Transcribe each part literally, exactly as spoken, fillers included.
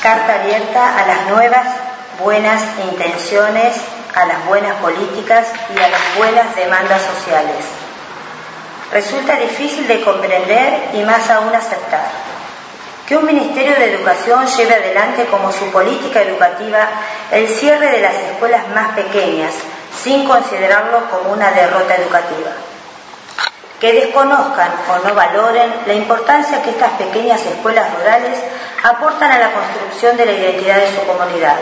Carta abierta a las nuevas buenas intenciones, a las buenas políticas y a las buenas demandas sociales. Resulta difícil de comprender y más aún aceptar que un Ministerio de Educación lleve adelante como su política educativa el cierre de las escuelas más pequeñas, sin considerarlo como una derrota educativa. Que desconozcan o no valoren la importancia que estas pequeñas escuelas rurales aportan a la construcción de la identidad de su comunidad.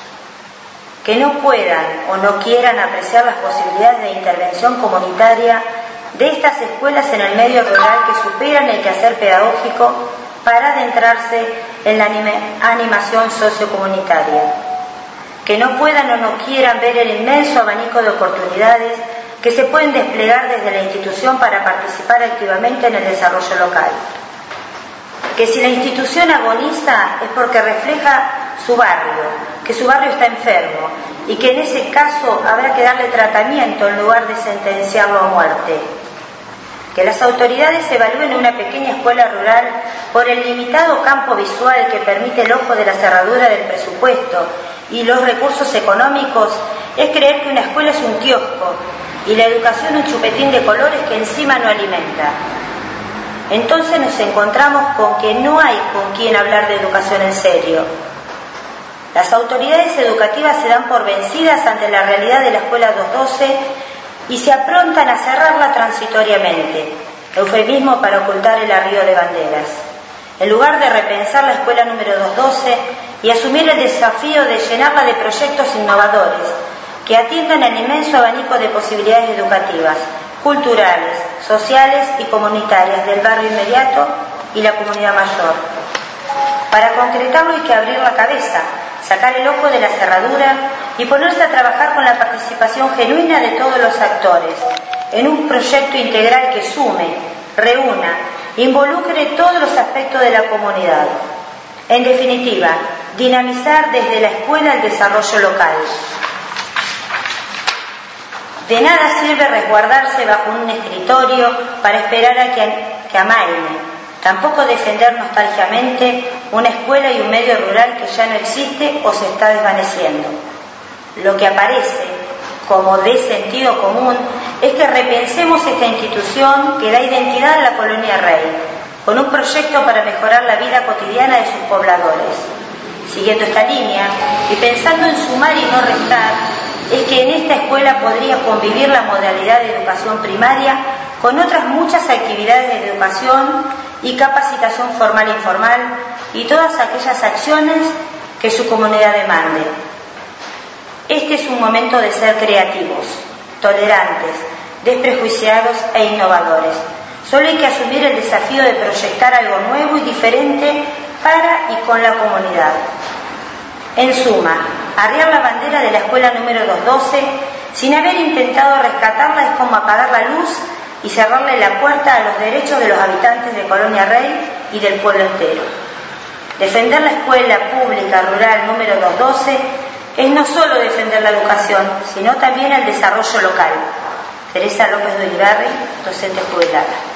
Que no puedan o no quieran apreciar las posibilidades de intervención comunitaria de estas escuelas en el medio rural que superan el quehacer pedagógico para adentrarse en la animación sociocomunitaria. Que no puedan o no quieran ver el inmenso abanico de oportunidades que se pueden desplegar desde la institución para participar activamente en el desarrollo local. Que si la institución agoniza es porque refleja su barrio, que su barrio está enfermo y que en ese caso habrá que darle tratamiento en lugar de sentenciarlo a muerte. Que las autoridades evalúen una pequeña escuela rural por el limitado campo visual que permite el ojo de la cerradura del presupuesto y los recursos económicos es creer que una escuela es un kiosco y la educación un chupetín de colores que encima no alimenta. Entonces nos encontramos con que no hay con quien hablar de educación en serio. Las autoridades educativas se dan por vencidas ante la realidad de la escuela doscientos doce y se aprontan a cerrarla transitoriamente, eufemismo para ocultar el arribo de banderas, en lugar de repensar la escuela número doscientos doce y asumir el desafío de llenarla de proyectos innovadores que atiendan al inmenso abanico de posibilidades educativas, culturales, sociales y comunitarias del barrio inmediato y la comunidad mayor. Para concretarlo hay que abrir la cabeza, sacar el ojo de la cerradura y ponerse a trabajar con la participación genuina de todos los actores, en un proyecto integral que sume, reúna, involucre todos los aspectos de la comunidad. En definitiva, dinamizar desde la escuela el desarrollo local. De nada sirve resguardarse bajo un escritorio para esperar a que, que amaine. Tampoco defender nostálgicamente una escuela y un medio rural que ya no existe o se está desvaneciendo. Lo que aparece como de sentido común es que repensemos esta institución que da identidad a la colonia Rey, con un proyecto para mejorar la vida cotidiana de sus pobladores. Siguiendo esta línea y pensando en sumar y no restar, es que en esta escuela podría convivir la modalidad de educación primaria con otras muchas actividades de educación y capacitación formal e informal y todas aquellas acciones que su comunidad demande. Este es un momento de ser creativos, tolerantes, desprejuiciados e innovadores. Solo hay que asumir el desafío de proyectar algo nuevo y diferente para y con la comunidad. En suma, arriar la bandera de la escuela número doscientos doce sin haber intentado rescatarla es como apagar la luz y cerrarle la puerta a los derechos de los habitantes de Colonia Rey y del pueblo entero. Defender la escuela pública rural número doscientos doce es no solo defender la educación, sino también el desarrollo local. Teresa López de Ulibarri, docente jubilada.